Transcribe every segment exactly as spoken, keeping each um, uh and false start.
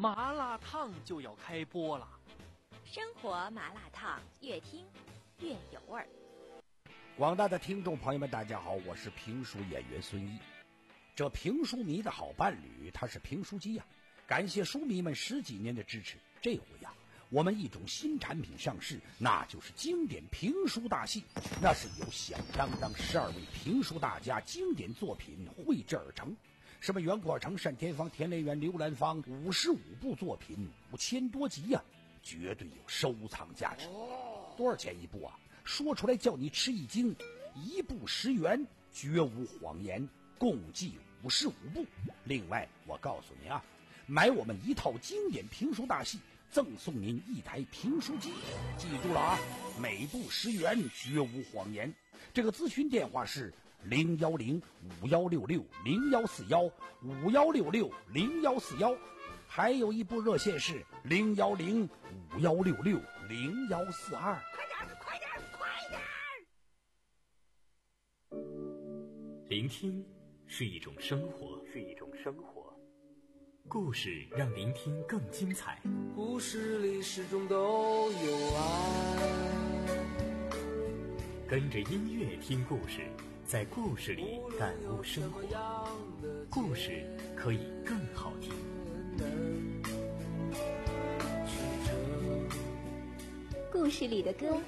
麻辣烫就要开播了。 生活麻辣烫，越听越有味儿。 广大的听众朋友们，大家好，我是评书演员孙一。这评书迷的好伴侣，他是评书机呀、啊！感谢书迷们十几年的支持。这回呀、啊，我们一种新产品上市，那就是经典评书大戏。那是由响当当十二位评书大家经典作品绘制而成。什么袁阔成、单田芳、田连元、刘兰芳，五十五部作品，五千多集呀、啊，绝对有收藏价值。多少钱一部啊？说出来叫你吃一惊，一部十元，绝无谎言，共计五十五部。另外，我告诉你啊，买我们一套经典评书大戏，赠送您一台评书机。记住了啊，每部十元，绝无谎言。这个咨询电话是零幺零五幺六六零幺四幺五幺六六零幺四幺，还有一部热线是零幺零五幺六六零幺四二。 快点，快点！ 聆听是一种生活，是一种生活。故事让聆听更精彩。 故事里始终都有爱。 跟着音乐听故事，在故事里感悟生活。故事可以更好听。 故事里的歌。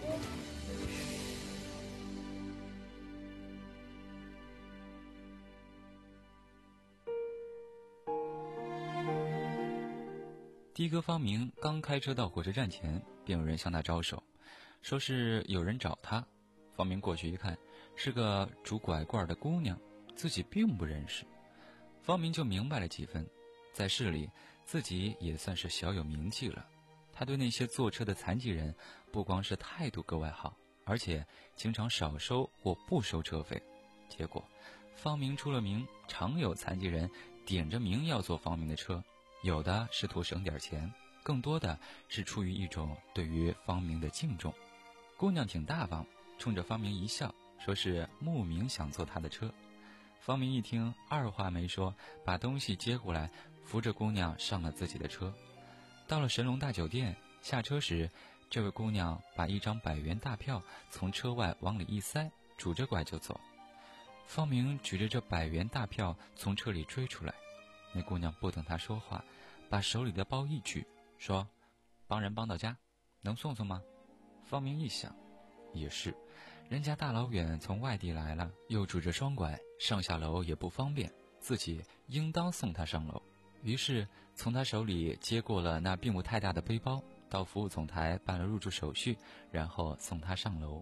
的哥方明刚开车到火车站前，便有人向他招手，说是有人找他。方明过去一看，是个拄拐棍的姑娘，自己并不认识。方明就明白了几分，在市里自己也算是小有名气了。他对那些坐车的残疾人不光是态度格外好，而且经常少收或不收车费。结果方明出了名，常有残疾人点着名要坐方明的车，有的是图省点钱，更多的是出于一种对于方明的敬重。姑娘挺大方，冲着方明一笑，说是慕名想坐她的车。方明一听，二话没说，把东西接过来，扶着姑娘上了自己的车。到了神龙大酒店，下车时，这位姑娘把一张百元大票从车外往里一塞，拄着拐就走。方明举着这百元大票从车里追出来，那姑娘不等他说话，把手里的包一举，说：“帮人帮到家，能送送吗？”方明一想，也是，人家大老远从外地来了，又拄着双拐，上下楼也不方便，自己应当送他上楼。于是从他手里接过了那并不太大的背包，到服务总台办了入住手续，然后送他上楼。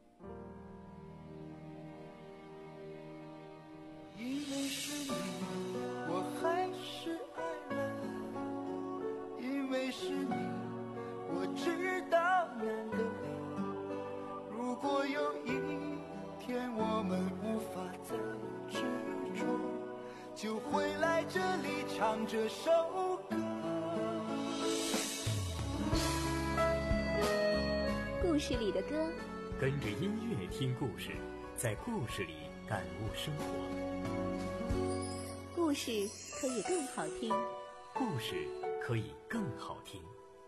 因为是你，我还是爱了。因为是你，我知道难得你。如果有一天我们无法再执着，就回来这里唱这首歌。 故事里的歌， 跟着音乐听故事，在故事里感悟生活。 故事可以更好听， 故事可以更好听。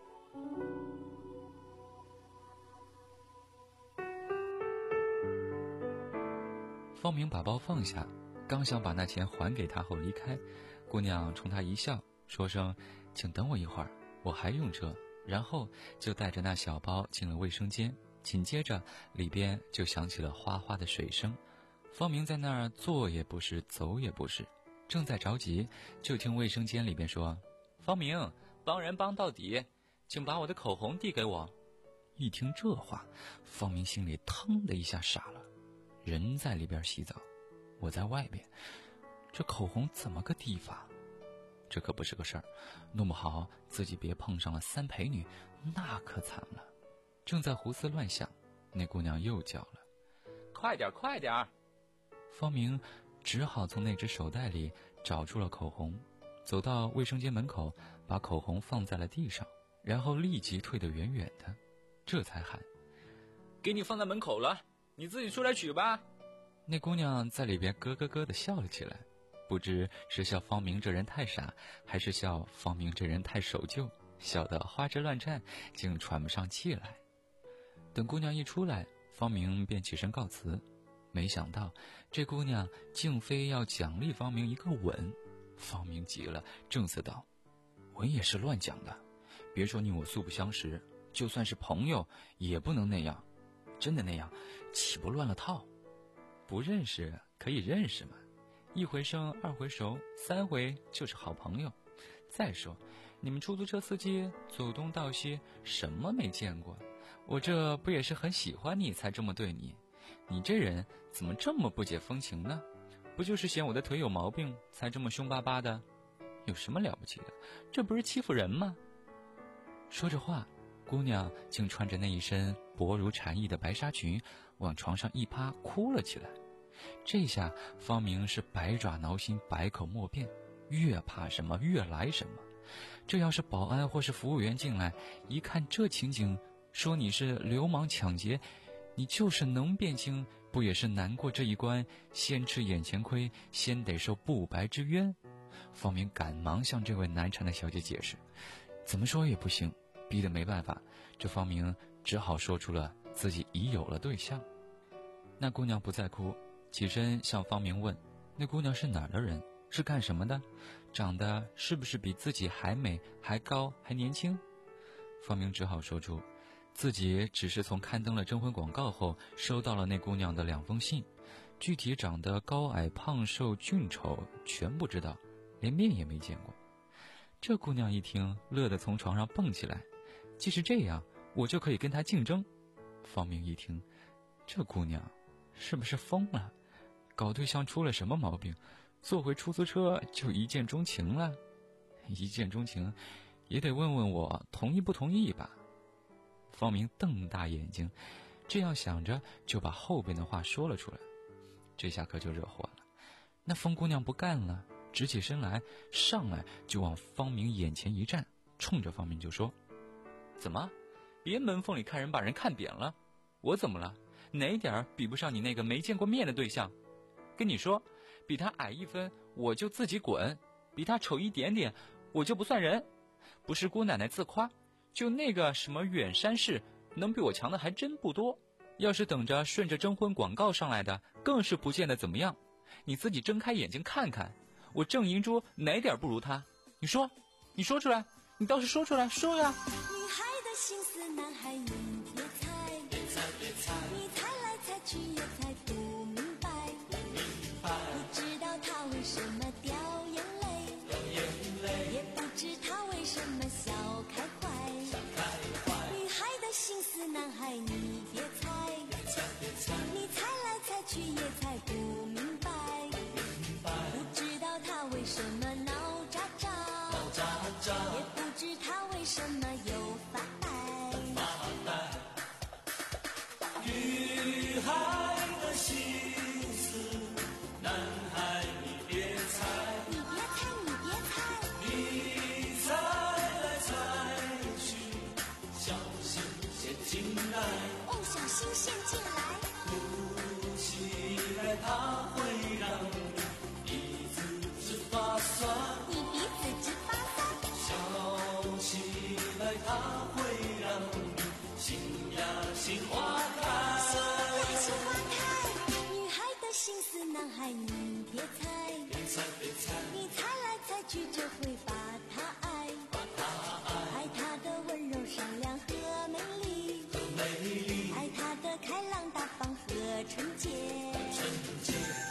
方明把包放下，刚想把那钱还给他后离开，姑娘冲他一笑，说声请等我一会儿，我还用车，然后就带着那小包进了卫生间。紧接着里边就响起了哗哗的水声。方明在那儿坐也不是，走也不是，正在着急，就听卫生间里边说：“方明，帮人帮到底，请把我的口红递给我。”一听这话，方明心里腾的一下傻了。人在里边洗澡，我在外边，这口红怎么个递法？这可不是个事儿，弄不好自己别碰上了三陪女，那可惨了。正在胡思乱想，那姑娘又叫了：“快点，快点！”方明只好从那只手袋里找出了口红，走到卫生间门口，把口红放在了地上，然后立即退得远远的，这才喊：“给你放在门口了，你自己出来取吧。”那姑娘在里边咯咯咯地笑了起来， 不知是笑方明这人太傻，还是笑方明这人太守旧，笑得花枝乱颤，竟喘不上气来。等姑娘一出来，方明便起身告辞，没想到这姑娘竟非要奖励方明一个吻。方明急了，正色道：吻也是乱讲的，别说你我素不相识，就算是朋友也不能那样，真的那样岂不乱了套？不认识可以认识嘛，一回生二回熟，三回就是好朋友。再说你们出租车司机走东道西，什么没见过，我这不也是很喜欢你才这么对你？你这人怎么这么不解风情呢？不就是嫌我的腿有毛病才这么凶巴巴的？有什么了不起的？这不是欺负人吗？说着话，姑娘竟穿着那一身薄如蝉翼的白纱裙往床上一趴，哭了起来。这下方明是百爪挠心，百口莫辩，越怕什么越来什么。这要是保安或是服务员进来一看这情景，说你是流氓抢劫，你就是能辨清，不也是难过这一关，先吃眼前亏，先得受不白之冤？方明赶忙向这位难缠的小姐解释，怎么说也不行，逼得没办法，这方明只好说出了自己已有了对象。那姑娘不再哭，起身向方明问，那姑娘是哪儿的人，是干什么的，长得是不是比自己还美还高还年轻？方明只好说出自己只是从刊登了征婚广告后收到了那姑娘的两封信，具体长得高矮胖瘦俊丑全不知道，连面也没见过。这姑娘一听，乐得从床上蹦起来，既是这样，我就可以跟她竞争。方明一听，这姑娘是不是疯了？搞对象出了什么毛病？坐回出租车就一见钟情了？一见钟情也得问问我同意不同意吧。方明瞪大眼睛，这样想着就把后边的话说了出来。这下可就惹祸了，那疯姑娘不干了，直起身来，上来就往方明眼前一站，冲着方明就说，怎么别门缝里看人把人看扁了？我怎么了？哪点比不上你那个没见过面的对象？跟你说，比他矮一分我就自己滚，比他丑一点点我就不算人。不是姑奶奶自夸，就那个什么远山市能比我强的还真不多，要是等着顺着征婚广告上来的，更是不见得怎么样。你自己睁开眼睛看看，我郑银珠哪点不如他？你说，你说出来，你倒是说出来，说呀！ 女孩的心思，男孩你别猜，别猜别猜，你猜来猜去也猜不明白，不明白，不知道他为什么掉眼泪，掉眼泪，也不知他为什么笑开怀，笑开怀。女孩的心思，男孩你别猜，别猜别猜，你猜来猜去也猜不明白，明白，不知道他为什么闹喳喳，闹喳喳，也不知他为什么又发呆，发呆。女孩的心思，男孩你别猜，你别猜你别猜，你猜来猜去，小心陷进来，哦，小心陷进来，哭起来它会让你鼻子直发酸，你鼻子直发酸，笑起来它会让你心呀心花开，心呀心花开。女孩的心思，男孩你别猜，别猜别猜，你猜来猜去就会把他爱，把他爱，爱他的温柔善良和美丽，和美丽，爱他的开朗大方和纯洁，纯洁。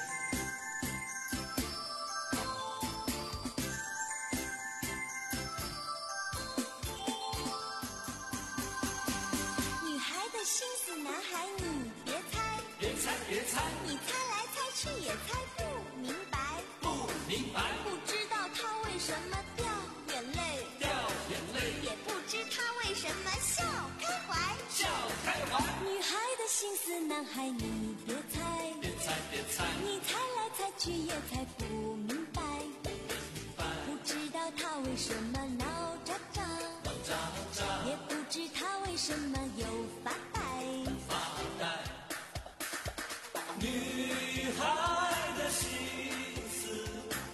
女孩的心思，男孩你别猜，别猜别猜，你猜来猜去也猜不明白，不明白，不知道他为什么掉眼泪，掉眼泪，也不知他为什么笑开怀，笑开怀。女孩的心思，男孩你别猜，别猜别猜，你猜来猜去也猜不明白，明白，不知道他为什么闹喳喳，闹喳喳，也不知他为什么又发呆，发呆。女孩的心思，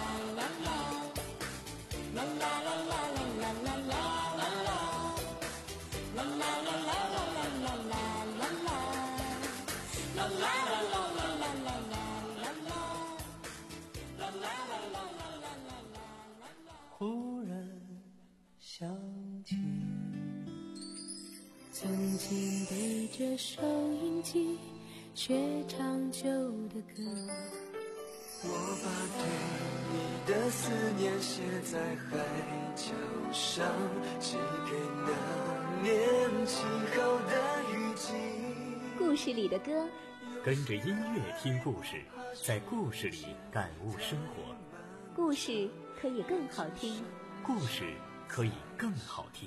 忽然想起曾经背着收音机学唱旧的歌，我把对你的思念写在海角上，寄给那年轻后的雨季。 故事里的歌， 跟着音乐听故事，在故事里感悟生活。 故事可以更好听， 故事可以更好听。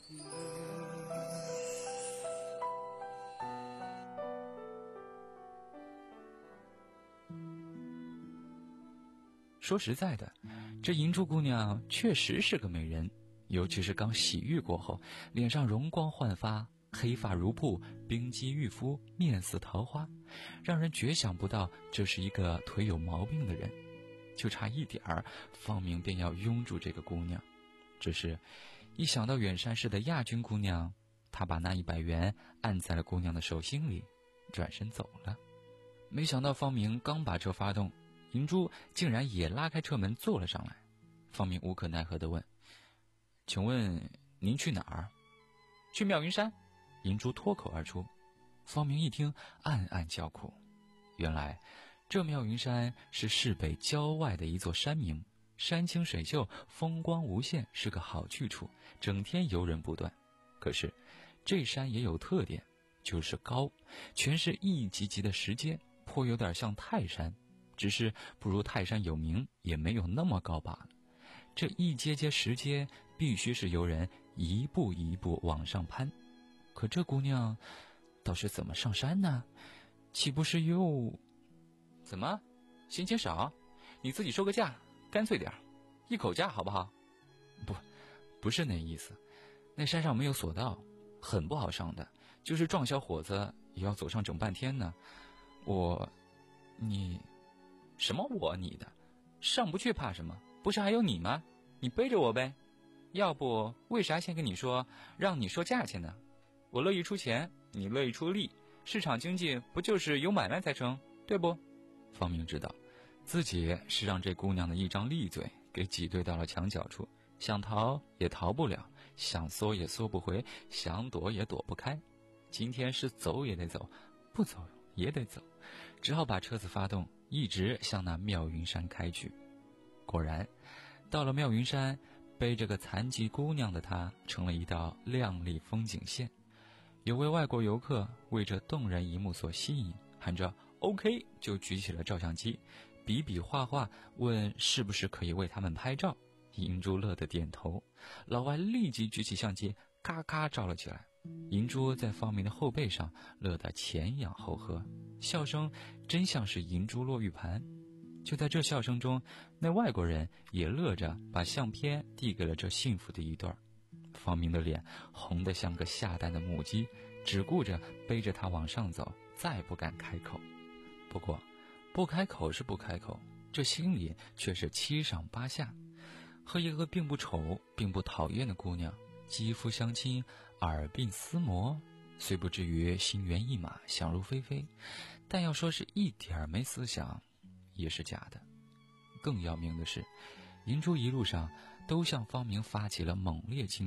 说实在的，这银珠姑娘确实是个美人，尤其是刚洗浴过后，脸上容光焕发，黑发如瀑，冰肌玉肤，面似桃花，让人绝想不到这是一个腿有毛病的人。就差一点儿，方明便要拥住这个姑娘。只是一想到远山市的亚军姑娘，他把那一百元按在了姑娘的手心里，转身走了。没想到方明刚把车发动，银珠竟然也拉开车门坐了上来。方明无可奈何地问：请问您去哪儿？去妙云山。银珠脱口而出。方明一听暗暗叫苦，原来这妙云山是市北郊外的一座山名，山清水秀，风光无限，是个好去处，整天游人不断。可是这山也有特点，就是高，全是一级级的石阶，颇有点像泰山，只是不如泰山有名，也没有那么高罢了。这一阶阶石阶必须是游人一步一步往上攀。可这姑娘倒是怎么上山呢？岂不是又……怎么嫌钱少？你自己收个价，干脆点儿，一口价好不好？不，不是那意思。那山上没有索道，很不好上的，就是壮小伙子也要走上整半天呢。我……你……什么我你的？上不去怕什么？不是还有你吗？你背着我呗。要不为啥先跟你说让你说价钱呢？我乐意出钱，你乐意出力，市场经济不就是有买卖才成，对不？方明知道自己是让这姑娘的一张利嘴给挤兑到了墙角处，想逃也逃不了，想缩也缩不回，想躲也躲不开。今天是走也得走，不走也得走，只好把车子发动，一直向那妙云山开去。果然到了妙云山，背着个残疾姑娘的她成了一道亮丽风景线。有位外国游客为这动人一幕所吸引，喊着 OK 就举起了照相机，比比划划问是不是可以为他们拍照。银珠乐得点头，老外立即举起相机咔咔照了起来。银珠在方明的后背上乐得前仰后合，笑声真像是银珠落玉盘。就在这笑声中，那外国人也乐着把相片递给了这幸福的一对儿。方明的脸红得像个下蛋的母鸡，只顾着背着他往上走，再不敢开口。不过不开口是不开口，这心里却是七上八下。和一个并不丑并不讨厌的姑娘肌肤相亲，耳鬓厮磨，虽不至于心猿意马，想入非非，但要说是一点儿没思想也是假的。更要命的是，银珠一路上都向方明发起了猛烈进攻，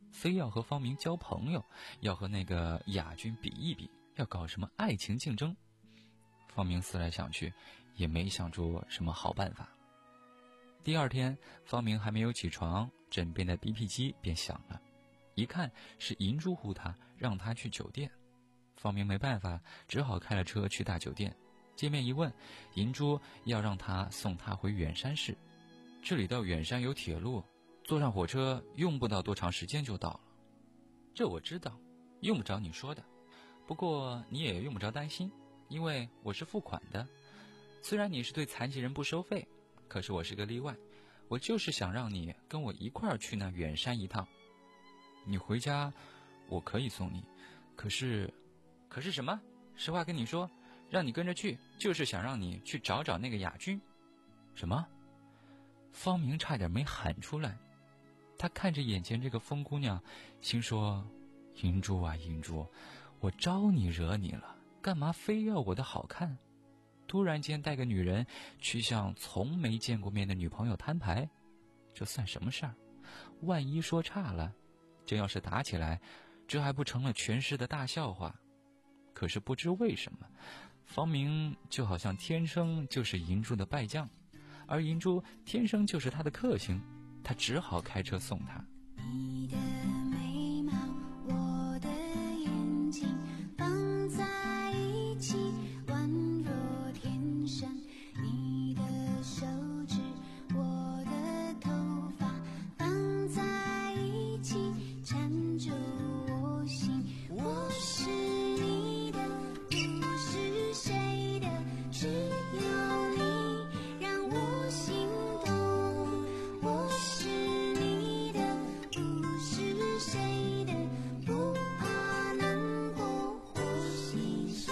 非要和方明交朋友，要和那个亚军比一比，要搞什么爱情竞争。方明思来想去，也没想出什么好办法。第二天，方明还没有起床，枕边的 B P 机便响了，一看是银珠呼他，让他去酒店。方明没办法，只好开了车去大酒店。见面一问，银珠要让他送他回远山市，这里到远山有铁路，坐上火车用不到多长时间就到了。这我知道，用不着你说的，不过你也用不着担心，因为我是付款的。虽然你是对残疾人不收费，可是我是个例外，我就是想让你跟我一块儿去那远山一趟。你回家我可以送你，可是可是什么？实话跟你说，让你跟着去就是想让你去找找那个亚军。什么？方明差点没喊出来。他看着眼前这个疯姑娘，心说，银珠啊银珠，我招你惹你了，干嘛非要我的好看？突然间带个女人去向从没见过面的女朋友摊牌，这算什么事儿？万一说差了，真要是打起来，这还不成了全市的大笑话？可是不知为什么，方明就好像天生就是银珠的败将，而银珠天生就是他的克星，他只好开车送他。 你的眉毛，我的眼睛放在一起，宛若天生。你的手指，我的头发放在一起，缠住我心。我是你的，不是谁的，只有你让我心动。我是你的，不是谁的，不怕难过或牺牲。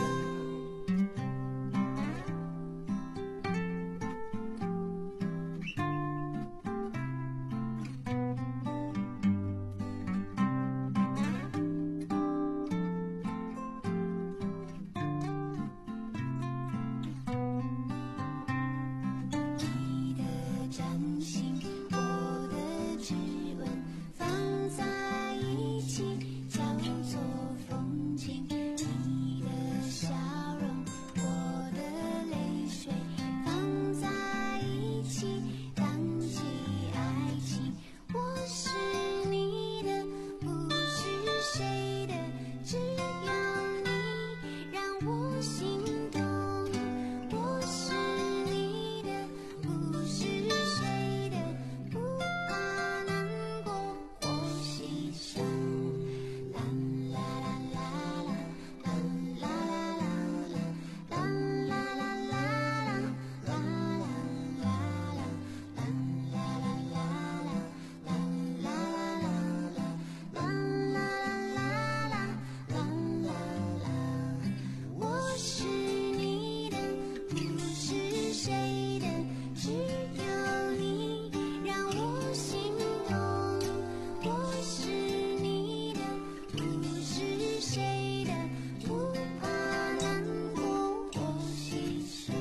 你的掌心，我的指纹放在一起，叫做风景。你的笑容，我的泪水放在一起，荡起爱情。我是你的，不是谁的，只有你让我心动。我是你的，不是谁的，不怕难过或牺牲。啦啦啦啦啦，啦啦啦啦啦，啦啦啦啦啦，啦啦啦啦啦，啦啦啦啦啦，啦啦啦啦啦，啦啦啦啦啦。我是你的，不是谁的，只有你让我心动。我是你的，不是谁的，不怕难过或牺牲。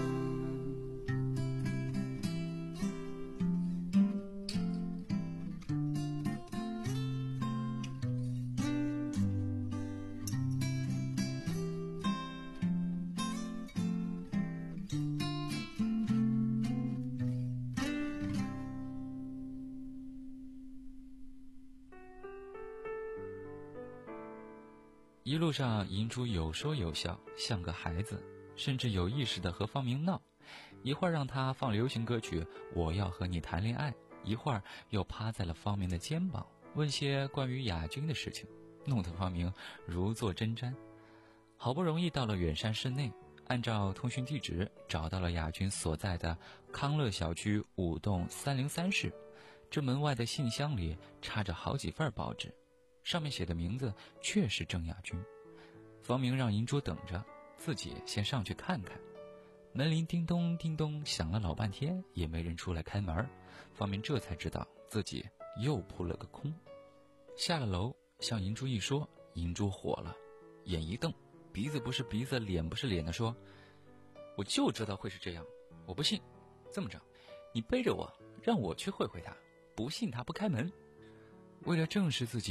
一路上，银珠有说有笑，像个孩子，甚至有意识地和方明闹，一会儿让他放流行歌曲《我要和你谈恋爱》，一会儿又趴在了方明的肩膀，问些关于亚军的事情，弄得方明如坐针毡。好不容易到了远山市内，按照通讯地址找到了亚军所在的康乐小区五栋三零三室。这门外的信箱里插着好几份报纸，上面写的名字确是郑亚军。方明让银珠等着，自己先上去看看。门铃叮咚叮咚响了老半天，也没人出来开门。方明这才知道自己又扑了个空。下了楼，向银珠一说，银珠火了，眼一瞪，鼻子不是鼻子，脸不是脸的说：“我就知道会是这样，我不信。这么着，你背着我，让我去会会他，不信他不开门。”为了证实自己，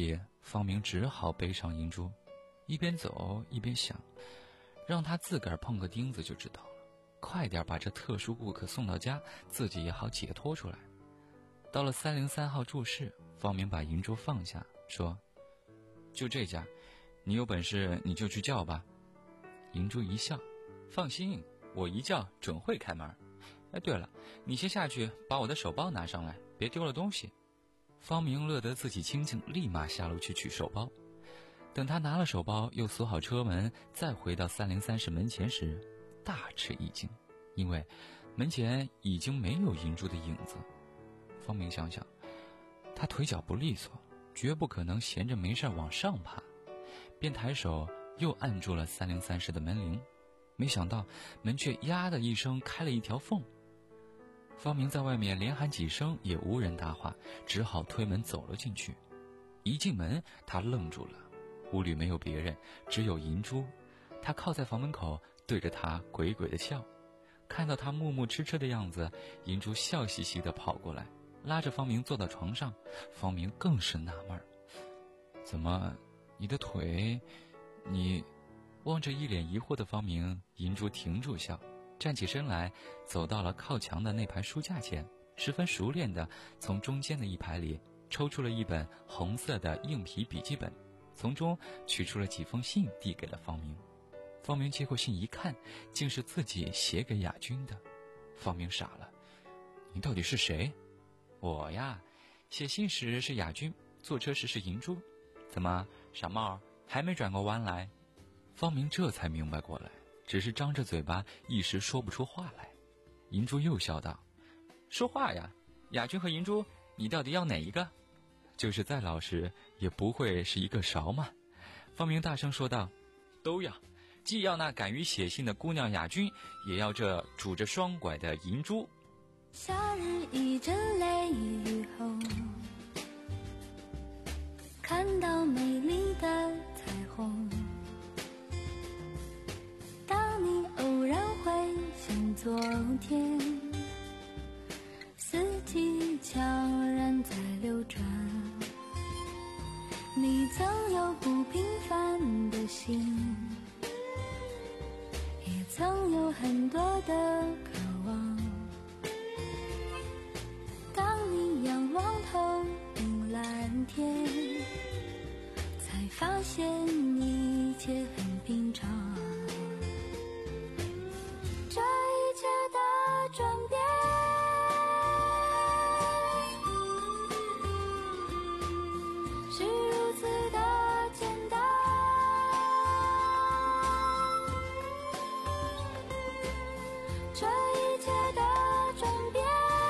方明只好背上银珠，一边走一边想，让他自个儿碰个钉子就知道了，快点把这特殊顾客送到家，自己也好解脱出来。到了三零三号住室，方明把银珠放下，说：就这家，你有本事你就去叫吧。银珠一笑：放心，我一叫准会开门。哎，对了，你先下去把我的手包拿上来，别丢了东西。方明乐得自己清静，立马下楼去取手包。等他拿了手包，又锁好车门，再回到三零三室门前时，大吃一惊，因为门前已经没有银珠的影子。方明想想，他腿脚不利索，绝不可能闲着没事往上爬，便抬手又按住了三零三室的门铃。没想到门却呀的一声开了一条缝。方明在外面连喊几声也无人答话，只好推门走了进去。一进门，他愣住了，屋里没有别人，只有银珠。他靠在房门口，对着他鬼鬼的笑。看到他木木痴痴的样子，银珠笑嘻嘻地跑过来，拉着方明坐到床上。方明更是纳闷儿，怎么你的腿你望着一脸疑惑的方明，银珠停住笑，站起身来，走到了靠墙的那排书架前，十分熟练地从中间的一排里抽出了一本红色的硬皮笔记本，从中取出了几封信递给了方明。方明接过信一看，竟是自己写给雅君的。方明傻了，你到底是谁？我呀，写信时是雅君，坐车时是银珠。怎么，傻帽还没转过弯来？方明这才明白过来，只是张着嘴巴，一时说不出话来。银珠又笑道：说话呀，雅君和银珠，你到底要哪一个？就是再老实也不会是一个勺嘛。方明大声说道：都要，既要那敢于写信的姑娘雅君，也要这拄着双拐的银珠。 夏日一阵雷雨后，看到美丽的彩虹，当你偶然会想昨天，四季悄然在流转，你曾有不平凡的心，也曾有很多的渴望，当你仰望头顶蓝天，才发现一切很平常。这一切的转变是如此的简单，这一切的转变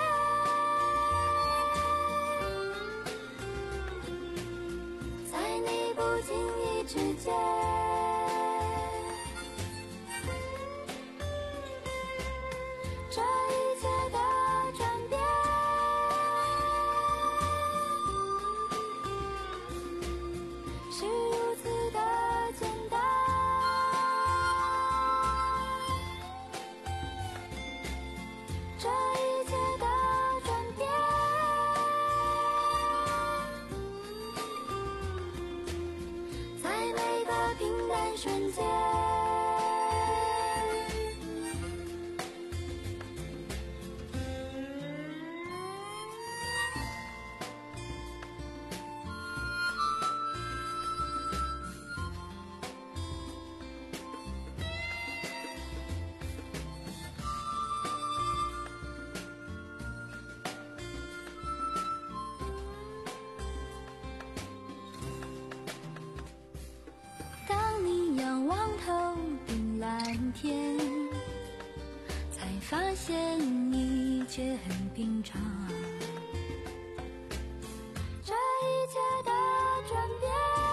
在你不经意之间，这一切的转变是如此的简单，这一切的转变在每个平淡瞬间。当你仰望头顶蓝天，才发现一切很平常，这一切的转变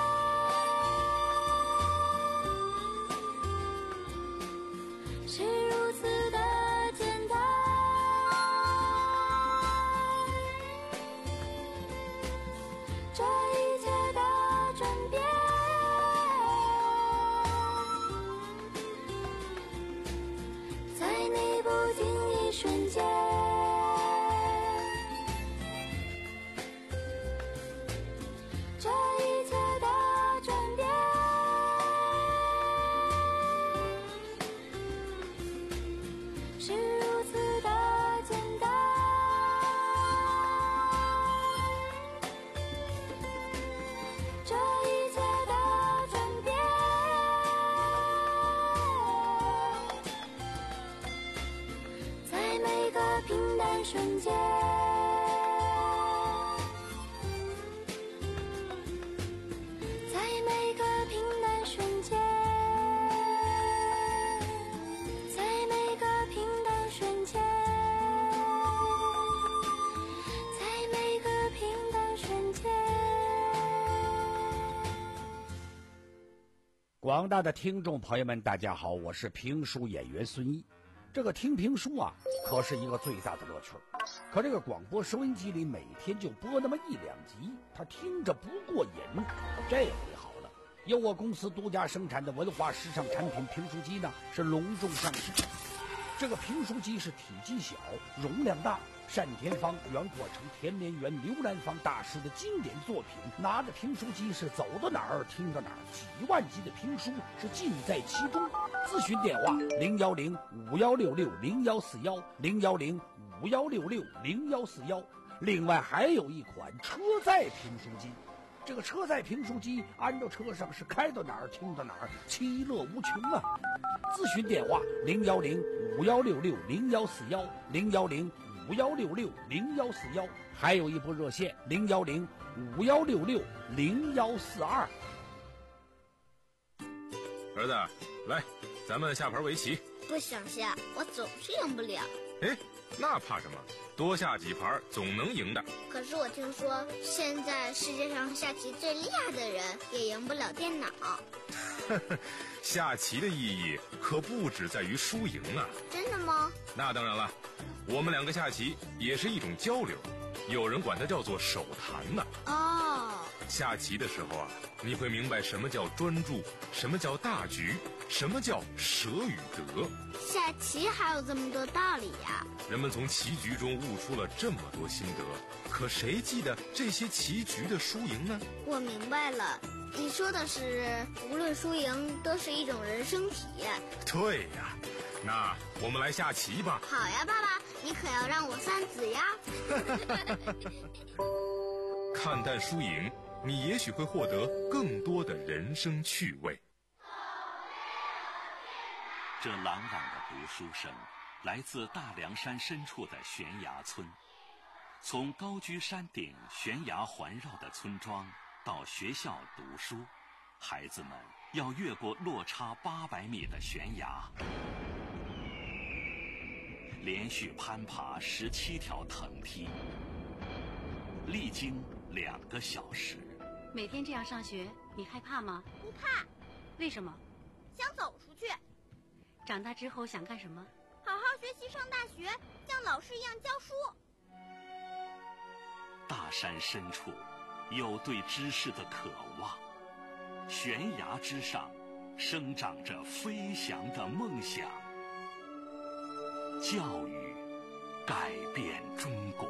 是如此的简单，这一切的转变在你不经意瞬间， 每个平淡瞬间，在每个平淡瞬间，在每个平淡瞬间，在每个平淡瞬间。 广大的听众朋友们，大家好，我是评书演员孙一。这个听评书啊，可是一个最大的乐趣。可这个广播收音机里每天就播那么一两集，他听着不过瘾。这回好了，由我公司独家生产的文化时尚产品评书机呢，是隆重上市。这个评书机是体积小，容量大，单田芳、袁国成、田连元、刘兰芳大师的经典作品。拿着评书机是走到哪儿听到哪儿，几万集的评书是尽在其中。咨询电话零幺零五幺六六零幺四幺零幺零五幺六六零幺四幺。另外还有一款车载评书机。这个车载评书机安到车上是开到哪儿听到哪儿，其乐无穷啊！咨询电话零幺零五幺六六零幺四幺零幺零五幺六六零幺四幺，还有一部热线零幺零五幺六六零幺四二。 儿子，来，咱们下盘围棋。 不想下，我总是赢不了。 哎，那怕什么？多下几盘总能赢的。 可是我听说，现在世界上下棋最厉害的人也赢不了电脑。 下棋的意义可不只在于输赢啊！ 真的吗？ 那当然了，我们两个下棋也是一种交流，有人管它叫做手谈呢。 哦， 下棋的时候啊，你会明白什么叫专注，什么叫大局，什么叫舍与得。 下棋还有这么多道理呀！ 人们从棋局中悟出了这么多心得，可谁记得这些棋局的输赢呢？ 我明白了，你说的是无论输赢都是一种人生体验。 对呀，那我们来下棋吧。 好呀，爸爸，你可要让我三子呀。 看淡输赢，你也许会获得更多的人生趣味。 这朗朗的读书声来自大凉山深处的悬崖村。从高居山顶悬崖环绕的村庄到学校读书，孩子们要越过落差八百米的悬崖，连续攀爬十七条藤梯，历经两个小时。 每天这样上学，你害怕吗？ 不怕。 为什么？ 想走出去。 长大之后想干什么？ 好好学习，上大学，像老师一样教书。 大山深处有对知识的渴望，悬崖之上生长着飞翔的梦想。教育改变中国。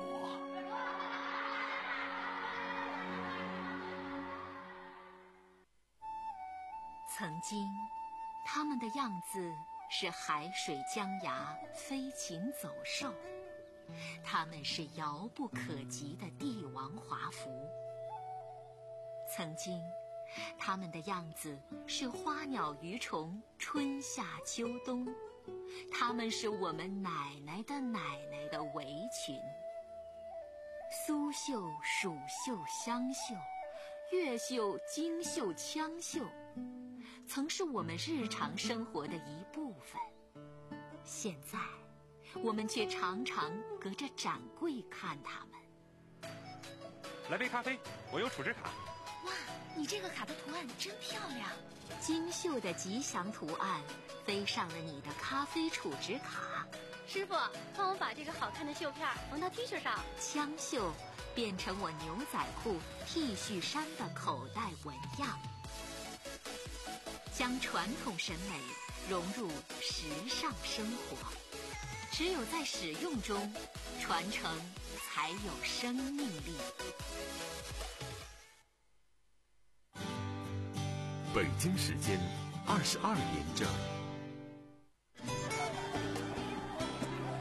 曾经，他们的样子是海水江崖，飞禽走兽。他们是遥不可及的帝王华服。曾经，他们的样子是花鸟鱼虫，春夏秋冬。他们是我们奶奶的奶奶的围裙。苏绣、蜀绣、湘绣，越绣、京绣、羌绣，曾是我们日常生活的一部分。现在我们却常常隔着展柜看他们。 来杯咖啡，我有储值卡。 哇，你这个卡的图案真漂亮！精绣的吉祥图案飞上了你的咖啡储值卡。 师傅，帮我把这个好看的绣片缝到 T 恤上。 羌绣变成我牛仔裤、T 恤衫的口袋纹样，将传统审美融入时尚生活。只有在使用中，传承才有生命力。 北京时间二十二点整。